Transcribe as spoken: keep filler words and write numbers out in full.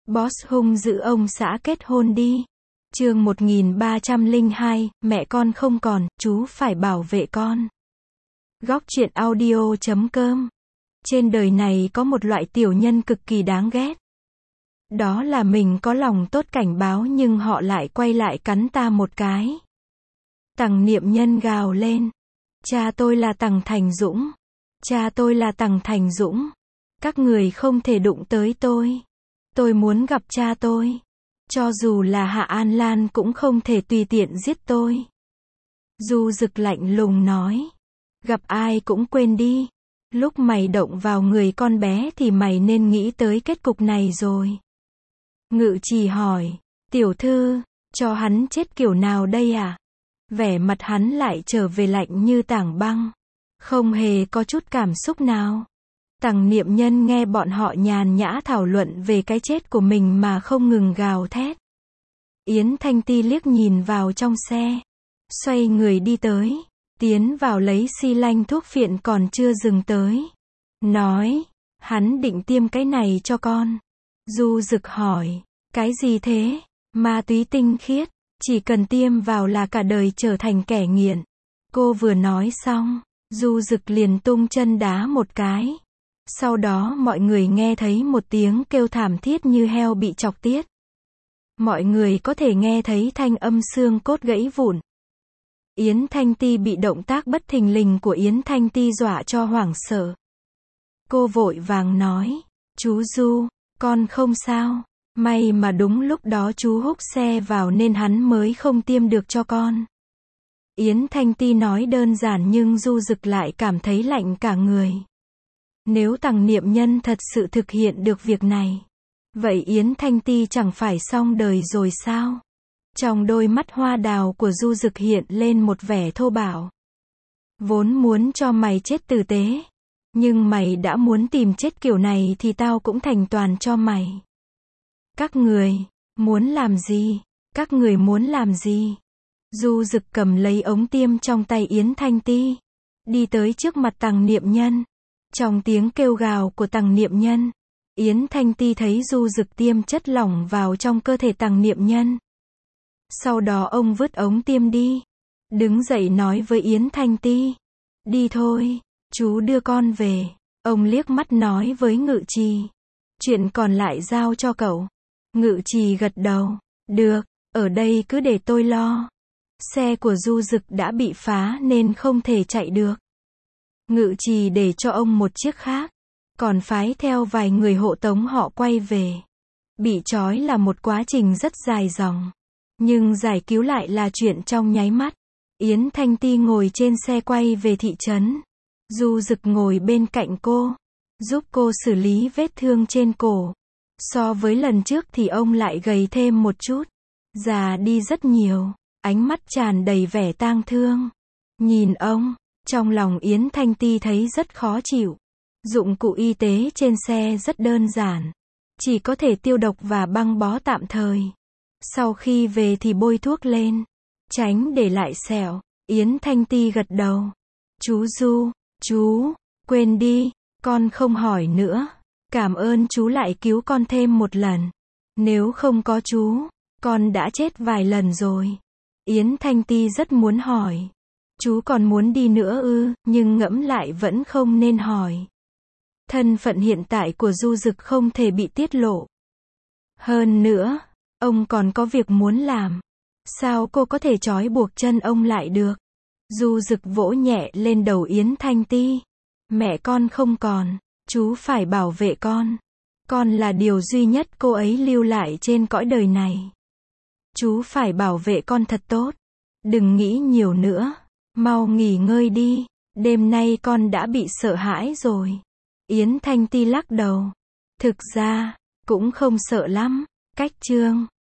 Boss hung dữ ông xã kết hôn đi. Chương một nghìn ba trăm lẻ hai, mẹ con không còn, chú phải bảo vệ con. Góc truyện audio chấm com. Trên đời này có một loại tiểu nhân cực kỳ đáng ghét. Đó là mình có lòng tốt cảnh báo nhưng họ lại quay lại cắn ta một cái. Tằng Niệm Nhân gào lên. Cha tôi là Tằng Thành Dũng. Cha tôi là Tằng Thành Dũng. Các người không thể đụng tới tôi. Tôi muốn gặp cha tôi. Cho dù là Hạ An Lan cũng không thể tùy tiện giết tôi. Du Dực lạnh lùng nói. Gặp ai cũng quên đi. Lúc mày động vào người con bé thì mày nên nghĩ tới kết cục này rồi. Ngự Trì hỏi. Tiểu thư, cho hắn chết kiểu nào đây à? Vẻ mặt hắn lại trở về lạnh như tảng băng. Không hề có chút cảm xúc nào. Tằng Niệm Nhân nghe bọn họ nhàn nhã thảo luận về cái chết của mình mà không ngừng gào thét. Yến Thanh Ti liếc nhìn vào trong xe. Xoay người đi tới. Tiến vào lấy xi lanh thuốc phiện còn chưa dừng tới. Nói. Hắn định tiêm cái này cho con. Du Dực hỏi. Cái gì thế? Ma túy tinh khiết. Chỉ cần tiêm vào là cả đời trở thành kẻ nghiện. Cô vừa nói xong. Du Dực liền tung chân đá một cái. Sau đó mọi người nghe thấy một tiếng kêu thảm thiết như heo bị chọc tiết. Mọi người có thể nghe thấy thanh âm xương cốt gãy vụn. Yến Thanh Ti bị động tác bất thình lình của Yến Thanh Ti dọa cho hoảng sợ. Cô vội vàng nói. Chú Du, con không sao. May mà đúng lúc đó chú húc xe vào nên hắn mới không tiêm được cho con. Yến Thanh Ti nói đơn giản nhưng Du Dực lại cảm thấy lạnh cả người. Nếu Tằng Niệm Nhân thật sự thực hiện được việc này, vậy Yến Thanh Ti chẳng phải xong đời rồi sao? Trong đôi mắt hoa đào của Du Dực hiện lên một vẻ thô bạo. Vốn muốn cho mày chết tử tế, nhưng mày đã muốn tìm chết kiểu này thì tao cũng thành toàn cho mày. Các người, muốn làm gì? Các người muốn làm gì? Du Dực cầm lấy ống tiêm trong tay Yến Thanh Ti, đi tới trước mặt Tằng Niệm Nhân. Trong tiếng kêu gào của Tằng Niệm Nhân, Yến Thanh Ti thấy Du Dực tiêm chất lỏng vào trong cơ thể Tằng Niệm Nhân. Sau đó ông vứt ống tiêm đi, đứng dậy nói với Yến Thanh Ti. Đi thôi, chú đưa con về. Ông liếc mắt nói với Ngự Trì. Chuyện còn lại giao cho cậu. Ngự Trì gật đầu. Được, ở đây cứ để tôi lo. Xe của Du Dực đã bị phá nên không thể chạy được. Ngự Trì để cho ông một chiếc khác, còn phái theo vài người hộ tống họ quay về. Bị trói là một quá trình rất dài dòng, nhưng giải cứu lại là chuyện trong nháy mắt. Yến Thanh Ti ngồi trên xe quay về thị trấn. Du Dực ngồi bên cạnh cô, giúp cô xử lý vết thương trên cổ. So với lần trước thì ông lại gầy thêm một chút, già đi rất nhiều, ánh mắt tràn đầy vẻ tang thương. Nhìn ông, trong lòng Yến Thanh Ti thấy rất khó chịu. Dụng cụ y tế trên xe rất đơn giản, chỉ có thể tiêu độc và băng bó tạm thời. Sau khi về thì bôi thuốc lên, tránh để lại sẹo. Yến Thanh Ti gật đầu. Chú Du, chú, quên đi, con không hỏi nữa. Cảm ơn chú lại cứu con thêm một lần. Nếu không có chú, con đã chết vài lần rồi. Yến Thanh Ti rất muốn hỏi. Chú còn muốn đi nữa ư, nhưng ngẫm lại vẫn không nên hỏi. Thân phận hiện tại của Du Dực không thể bị tiết lộ. Hơn nữa, ông còn có việc muốn làm. Sao cô có thể trói buộc chân ông lại được? Du Dực vỗ nhẹ lên đầu Yến Thanh Ti. Mẹ con không còn, chú phải bảo vệ con. Con là điều duy nhất cô ấy lưu lại trên cõi đời này. Chú phải bảo vệ con thật tốt. Đừng nghĩ nhiều nữa. Mau nghỉ ngơi đi. Đêm nay con đã bị sợ hãi rồi. Yến Thanh Ti lắc đầu. Thực ra, cũng không sợ lắm. Cách chương